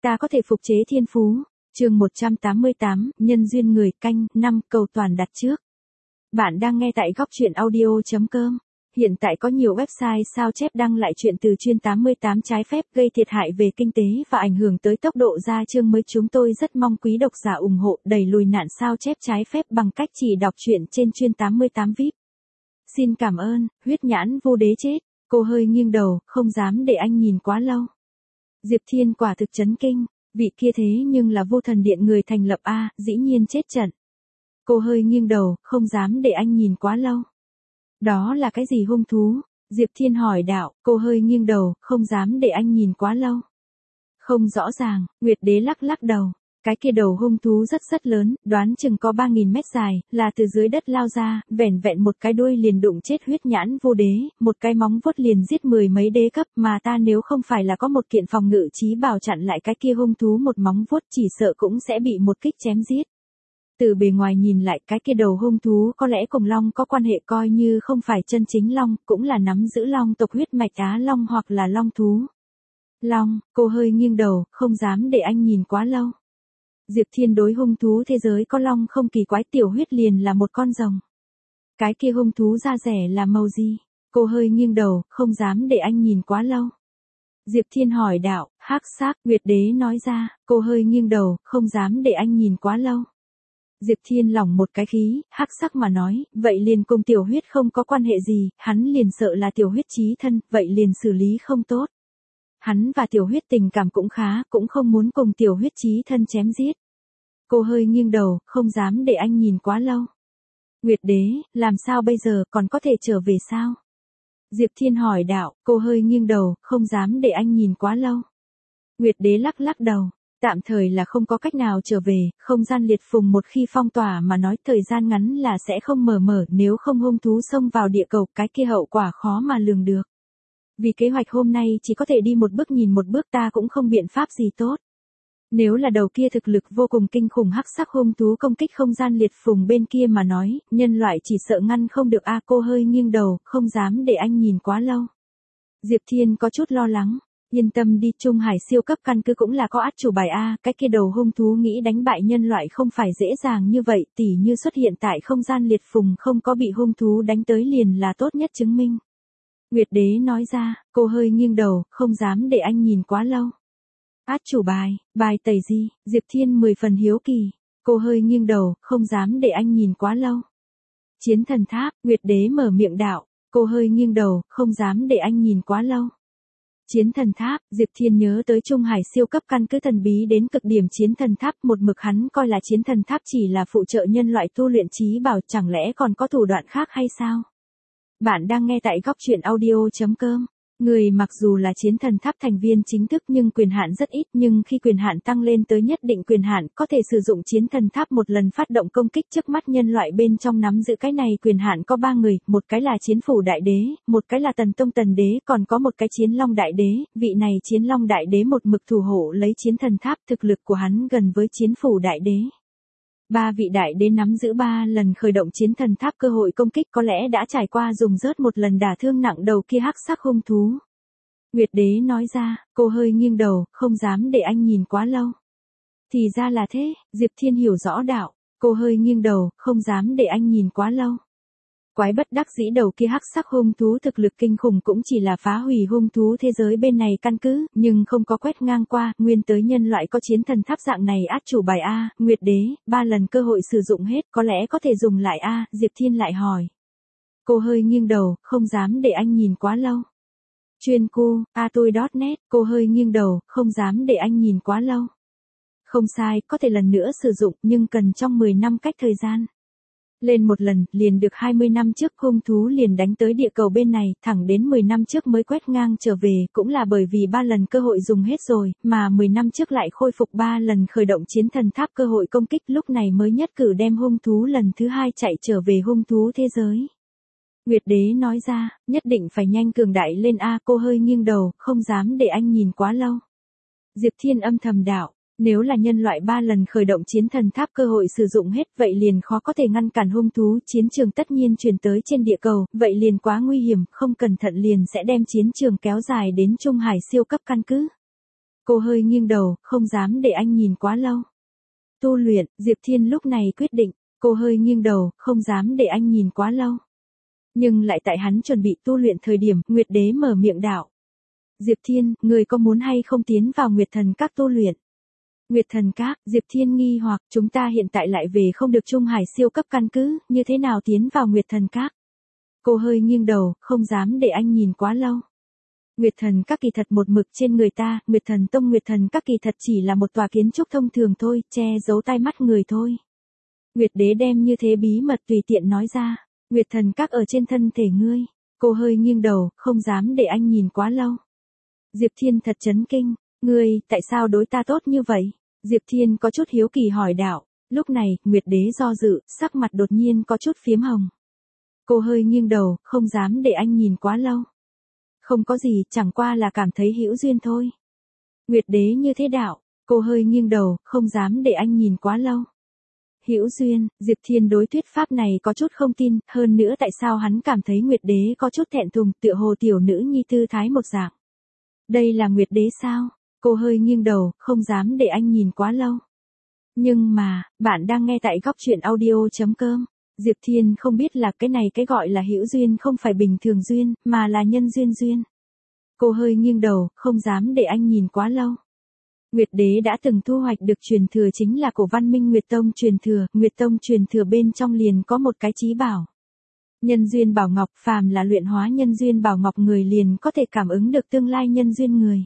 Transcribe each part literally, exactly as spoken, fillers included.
ta có thể phục chế thiên phú. Chương một trăm tám mươi tám, nhân duyên người, canh năm, cầu toàn đặt trước. Bạn đang nghe tại góc truyện audio chấm com. Hiện tại có nhiều website sao chép đăng lại chuyện từ chuyên tám mươi tám trái phép gây thiệt hại về kinh tế và ảnh hưởng tới tốc độ ra chương mới. Chúng tôi rất mong quý độc giả ủng hộ đẩy lùi nạn sao chép trái phép bằng cách chỉ đọc truyện trên chuyên tám mươi tám vi ai pi. Xin cảm ơn. Huyết nhãn vô đế chết. Cô hơi nghiêng đầu, không dám để anh nhìn quá lâu. Diệp Thiên quả thực chấn kinh. Vị kia thế nhưng là Vô Thần Điện người thành lập a, dĩ nhiên chết trận. Cô hơi nghiêng đầu, không dám để anh nhìn quá lâu. Đó là cái gì hung thú? Diệp Thiên hỏi đạo. Cô hơi nghiêng đầu, không dám để anh nhìn quá lâu. Không rõ ràng. Nguyệt Đế lắc lắc đầu. Cái kia đầu hung thú rất rất lớn, đoán chừng có ba nghìn mét dài, là từ dưới đất lao ra, vẻn vẹn một cái đuôi liền đụng chết huyết nhãn vô đế, một cái móng vuốt liền giết mười mấy đế cấp, mà ta nếu không phải là có một kiện phòng ngự chí bảo chặn lại cái kia hung thú một móng vuốt chỉ sợ cũng sẽ bị một kích chém giết. Từ bề ngoài nhìn lại cái kia đầu hung thú có lẽ cùng long có quan hệ, coi như không phải chân chính long, cũng là nắm giữ long tộc huyết mạch Á Long hoặc là long thú. Long, cô hơi nghiêng đầu, không dám để anh nhìn quá lâu. Diệp Thiên đối hung thú thế giới có long không kỳ quái, tiểu huyết liền là một con rồng. Cái kia hung thú da rẻ là màu gì? Cô hơi nghiêng đầu, không dám để anh nhìn quá lâu. Diệp Thiên hỏi đạo. Hắc sắc. Nguyệt Đế nói ra. Cô hơi nghiêng đầu, không dám để anh nhìn quá lâu. Diệp Thiên lỏng một cái khí, hắc sắc mà nói, vậy liền cùng tiểu huyết không có quan hệ gì, hắn liền sợ là tiểu huyết chí thân, vậy liền xử lý không tốt. Hắn và tiểu huyết tình cảm cũng khá, cũng không muốn cùng tiểu huyết chí thân chém giết. Cô hơi nghiêng đầu, không dám để anh nhìn quá lâu. Nguyệt Đế, làm sao bây giờ, còn có thể trở về sao? Diệp Thiên hỏi đạo. Cô hơi nghiêng đầu, không dám để anh nhìn quá lâu. Nguyệt Đế lắc lắc đầu. Tạm thời là không có cách nào trở về, không gian liệt phùng một khi phong tỏa mà nói thời gian ngắn là sẽ không mở mở, nếu không hung thú xông vào địa cầu, cái kia hậu quả khó mà lường được. Vì kế hoạch hôm nay chỉ có thể đi một bước nhìn một bước, ta cũng không biện pháp gì tốt. Nếu là đầu kia thực lực vô cùng kinh khủng hắc sắc hung thú công kích không gian liệt phùng bên kia mà nói, nhân loại chỉ sợ ngăn không được a. Cô hơi nghiêng đầu, không dám để anh nhìn quá lâu. Diệp Thiên có chút lo lắng. Yên tâm đi, Trung Hải siêu cấp căn cứ cũng là có át chủ bài a, cái kia đầu hung thú nghĩ đánh bại nhân loại không phải dễ dàng như vậy, tỉ như xuất hiện tại không gian liệt phùng không có bị hung thú đánh tới liền là tốt nhất chứng minh. Nguyệt Đế nói ra. Cô hơi nghiêng đầu, không dám để anh nhìn quá lâu. Át chủ bài, bài tẩy gì? Diệp Thiên mười phần hiếu kỳ. Cô hơi nghiêng đầu, không dám để anh nhìn quá lâu. Chiến thần tháp. Nguyệt Đế mở miệng đạo. Cô hơi nghiêng đầu, không dám để anh nhìn quá lâu. Chiến thần tháp. Diệp Thiên nhớ tới Trung Hải siêu cấp căn cứ thần bí đến cực điểm chiến thần tháp, một mực hắn coi là chiến thần tháp chỉ là phụ trợ nhân loại tu luyện chí bảo, chẳng lẽ còn có thủ đoạn khác hay sao? Bạn đang nghe tại góc truyện audio chấm com. Người mặc dù là chiến thần tháp thành viên chính thức nhưng quyền hạn rất ít, nhưng khi quyền hạn tăng lên tới nhất định quyền hạn, có thể sử dụng chiến thần tháp một lần phát động công kích. Trước mắt nhân loại bên trong nắm giữ cái này quyền hạn có ba người, một cái là chiến phủ đại đế, một cái là tần tông tần đế, còn có một cái chiến long đại đế. Vị này chiến long đại đế một mực thủ hộ lấy chiến thần tháp, thực lực của hắn gần với chiến phủ đại đế. Ba vị đại đế nắm giữ ba lần khởi động chiến thần tháp cơ hội công kích, có lẽ đã trải qua dùng rớt một lần đả thương nặng đầu kia hắc sắc hung thú. Nguyệt Đế nói ra. Cô hơi nghiêng đầu, không dám để anh nhìn quá lâu. Thì ra là thế. Diệp Thiên hiểu rõ đạo. Cô hơi nghiêng đầu, không dám để anh nhìn quá lâu. Quái bất đắc dĩ, đầu kia hắc sắc hung thú thực lực kinh khủng cũng chỉ là phá hủy hung thú thế giới bên này căn cứ, nhưng không có quét ngang qua, nguyên tới nhân loại có chiến thần tháp dạng này át chủ bài a. Nguyệt Đế, ba lần cơ hội sử dụng hết, có lẽ có thể dùng lại a. Diệp Thiên lại hỏi. Cô hơi nghiêng đầu, không dám để anh nhìn quá lâu. Chuyên cu, a tôi chấm net. Cô hơi nghiêng đầu, không dám để anh nhìn quá lâu. Không sai, có thể lần nữa sử dụng, nhưng cần trong mười năm cách thời gian. Lên một lần, liền được hai mươi năm trước hung thú liền đánh tới địa cầu bên này, thẳng đến mười năm trước mới quét ngang trở về, cũng là bởi vì ba lần cơ hội dùng hết rồi, mà mười năm trước lại khôi phục ba lần khởi động chiến thần tháp cơ hội công kích, lúc này mới nhất cử đem hung thú lần thứ hai chạy trở về hung thú thế giới. Nguyệt Đế nói ra. Nhất định phải nhanh cường đại lên a. Cô hơi nghiêng đầu, không dám để anh nhìn quá lâu. Diệp Thiên âm thầm đạo. Nếu là nhân loại ba lần khởi động chiến thần tháp cơ hội sử dụng hết, vậy liền khó có thể ngăn cản hung thú, chiến trường tất nhiên truyền tới trên địa cầu, vậy liền quá nguy hiểm, không cẩn thận liền sẽ đem chiến trường kéo dài đến Trung Hải siêu cấp căn cứ. Cô hơi nghiêng đầu, không dám để anh nhìn quá lâu. Tu luyện, Diệp Thiên lúc này quyết định, cô hơi nghiêng đầu, không dám để anh nhìn quá lâu. Nhưng lại tại hắn chuẩn bị tu luyện thời điểm, Nguyệt Đế mở miệng đạo. Diệp Thiên, người có muốn hay không tiến vào Nguyệt Thần Các tu luyện? Nguyệt Thần Các, Diệp Thiên nghi hoặc chúng ta hiện tại lại về không được Trung Hải siêu cấp căn cứ, như thế nào tiến vào Nguyệt Thần Các? Cô hơi nghiêng đầu, không dám để anh nhìn quá lâu. Nguyệt Thần Các kỳ thật một mực trên người ta, Nguyệt Thần Tông Nguyệt Thần Các kỳ thật chỉ là một tòa kiến trúc thông thường thôi, che giấu tai mắt người thôi. Nguyệt Đế đem như thế bí mật tùy tiện nói ra, Nguyệt Thần Các ở trên thân thể ngươi. Cô hơi nghiêng đầu, không dám để anh nhìn quá lâu. Diệp Thiên thật chấn kinh, ngươi, tại sao đối ta tốt như vậy? Diệp Thiên có chút hiếu kỳ hỏi đạo, lúc này, Nguyệt Đế do dự, sắc mặt đột nhiên có chút phiếm hồng. Cô hơi nghiêng đầu, không dám để anh nhìn quá lâu. Không có gì, chẳng qua là cảm thấy hữu duyên thôi. Nguyệt Đế như thế đạo, cô hơi nghiêng đầu, không dám để anh nhìn quá lâu. Hữu duyên, Diệp Thiên đối thuyết pháp này có chút không tin, hơn nữa tại sao hắn cảm thấy Nguyệt Đế có chút thẹn thùng, tựa hồ tiểu nữ nhi tư thái một dạng. Đây là Nguyệt Đế sao? Cô hơi nghiêng đầu, không dám để anh nhìn quá lâu. Nhưng mà, bạn đang nghe tại góc truyện audio.com. Diệp Thiên không biết là cái này cái gọi là hữu duyên không phải bình thường duyên, mà là nhân duyên duyên. Cô hơi nghiêng đầu, không dám để anh nhìn quá lâu. Nguyệt Đế đã từng thu hoạch được truyền thừa chính là cổ văn minh Nguyệt Tông truyền thừa, Nguyệt Tông truyền thừa bên trong liền có một cái chí bảo. Nhân duyên bảo ngọc, phàm là luyện hóa nhân duyên bảo ngọc người liền có thể cảm ứng được tương lai nhân duyên người.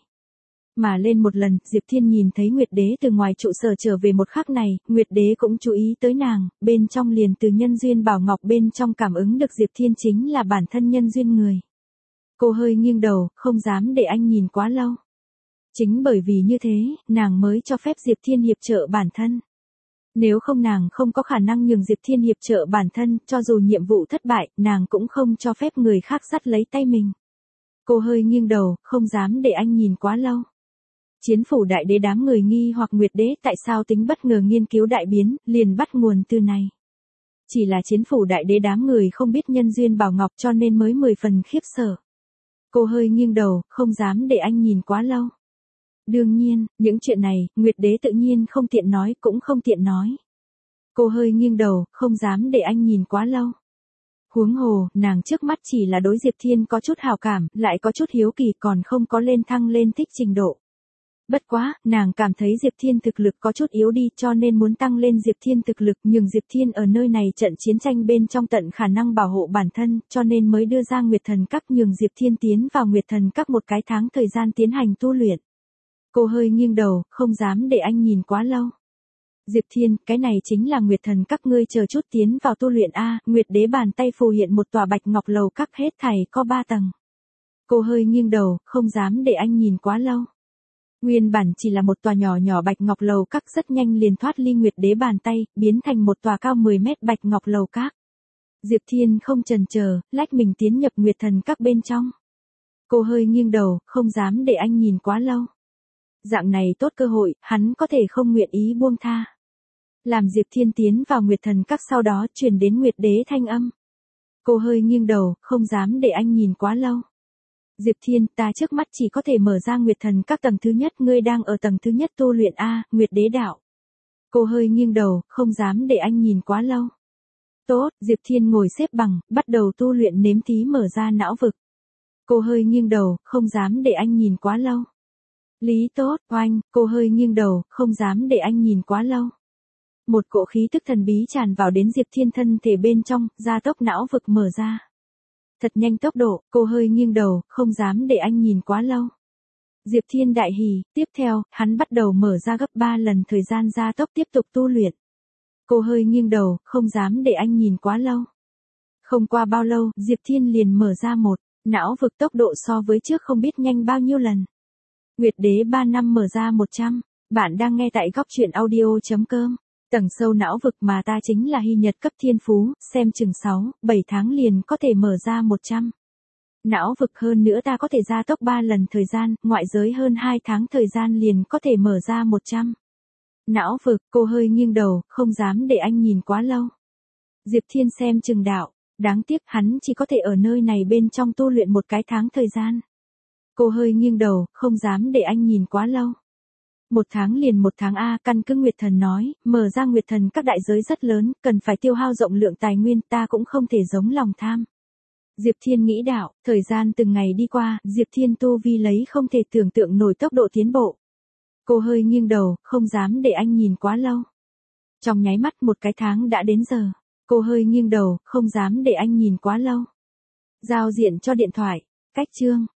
Mà lên một lần, Diệp Thiên nhìn thấy Nguyệt Đế từ ngoài trụ sở trở về một khắc này, Nguyệt Đế cũng chú ý tới nàng, bên trong liền từ nhân duyên bảo ngọc bên trong cảm ứng được Diệp Thiên chính là bản thân nhân duyên người. Cô hơi nghiêng đầu, không dám để anh nhìn quá lâu. Chính bởi vì như thế, nàng mới cho phép Diệp Thiên hiệp trợ bản thân. Nếu không nàng không có khả năng nhường Diệp Thiên hiệp trợ bản thân, cho dù nhiệm vụ thất bại, nàng cũng không cho phép người khác dắt lấy tay mình. Cô hơi nghiêng đầu, không dám để anh nhìn quá lâu. Chiến phủ đại đế đám người nghi hoặc Nguyệt Đế tại sao tính bất ngờ nghiên cứu đại biến, liền bắt nguồn từ này. Chỉ là chiến phủ đại đế đám người không biết nhân duyên bảo ngọc cho nên mới mười phần khiếp sợ. Cô hơi nghiêng đầu, không dám để anh nhìn quá lâu. Đương nhiên, những chuyện này, Nguyệt Đế tự nhiên không tiện nói, cũng không tiện nói. Cô hơi nghiêng đầu, không dám để anh nhìn quá lâu. Huống hồ, nàng trước mắt chỉ là đối Diệp Thiên có chút hào cảm, lại có chút hiếu kỳ còn không có lên thăng lên thích trình độ. Bất quá, nàng cảm thấy Diệp Thiên thực lực có chút yếu đi cho nên muốn tăng lên Diệp Thiên thực lực nhường Diệp Thiên ở nơi này trận chiến tranh bên trong tận khả năng bảo hộ bản thân cho nên mới đưa ra Nguyệt Thần Các nhường Diệp Thiên tiến vào Nguyệt Thần Các một cái tháng thời gian tiến hành tu luyện. Cô hơi nghiêng đầu, không dám để anh nhìn quá lâu. Diệp Thiên, cái này chính là Nguyệt Thần Các ngươi chờ chút tiến vào tu luyện A, Nguyệt Đế bàn tay phù hiện một tòa bạch ngọc lầu các hết thảy có ba tầng. Cô hơi nghiêng đầu, không dám để anh nhìn quá lâu. Nguyên bản chỉ là một tòa nhỏ nhỏ bạch ngọc lầu các rất nhanh liền thoát ly Nguyệt Đế bàn tay, biến thành một tòa cao mười mét bạch ngọc lầu các. Diệp Thiên không chần chờ, lách mình tiến nhập Nguyệt Thần Các bên trong. Cô hơi nghiêng đầu, không dám để anh nhìn quá lâu. Dạng này tốt cơ hội, hắn có thể không nguyện ý buông tha. Làm Diệp Thiên tiến vào Nguyệt Thần Các sau đó truyền đến Nguyệt Đế thanh âm. Cô hơi nghiêng đầu, không dám để anh nhìn quá lâu. Diệp Thiên, ta trước mắt chỉ có thể mở ra Nguyệt Thần Các tầng thứ nhất, ngươi đang ở tầng thứ nhất tu luyện A, Nguyệt Đế đạo. Cô hơi nghiêng đầu, không dám để anh nhìn quá lâu. Tốt, Diệp Thiên ngồi xếp bằng, bắt đầu tu luyện nếm thí mở ra não vực. Cô hơi nghiêng đầu, không dám để anh nhìn quá lâu. Lý tốt, oanh, cô hơi nghiêng đầu, không dám để anh nhìn quá lâu. Một cỗ khí tức thần bí tràn vào đến Diệp Thiên thân thể bên trong, gia tốc não vực mở ra. Thật nhanh tốc độ, cô hơi nghiêng đầu, không dám để anh nhìn quá lâu. Diệp Thiên đại hỉ, tiếp theo, hắn bắt đầu mở ra gấp ba lần thời gian gia tốc tiếp tục tu luyện. Cô hơi nghiêng đầu, không dám để anh nhìn quá lâu. Không qua bao lâu, Diệp Thiên liền mở ra một, não vực tốc độ so với trước không biết nhanh bao nhiêu lần. Nguyệt Đế ba năm mở ra một trăm, bạn đang nghe tại góc truyện audio.com. Tầng sâu não vực mà ta chính là hy nhật cấp thiên phú, xem chừng sáu, bảy tháng liền có thể mở ra một trăm. Não vực hơn nữa ta có thể gia tốc ba lần thời gian, ngoại giới hơn hai tháng thời gian liền có thể mở ra một trăm. Não vực, cô hơi nghiêng đầu, không dám để anh nhìn quá lâu. Diệp Thiên xem chừng đạo, đáng tiếc hắn chỉ có thể ở nơi này bên trong tu luyện một cái tháng thời gian. Cô hơi nghiêng đầu, không dám để anh nhìn quá lâu. Một tháng liền một tháng A, căn cứ Nguyệt Thần nói, mở ra Nguyệt Thần các đại giới rất lớn, cần phải tiêu hao rộng lượng tài nguyên, ta cũng không thể giống lòng tham. Diệp Thiên nghĩ đạo, thời gian từng ngày đi qua, Diệp Thiên tu vi lấy không thể tưởng tượng nổi tốc độ tiến bộ. Cô hơi nghiêng đầu, không dám để anh nhìn quá lâu. Trong nháy mắt một cái tháng đã đến giờ. Cô hơi nghiêng đầu, không dám để anh nhìn quá lâu. Giao diện cho điện thoại. Cách chương.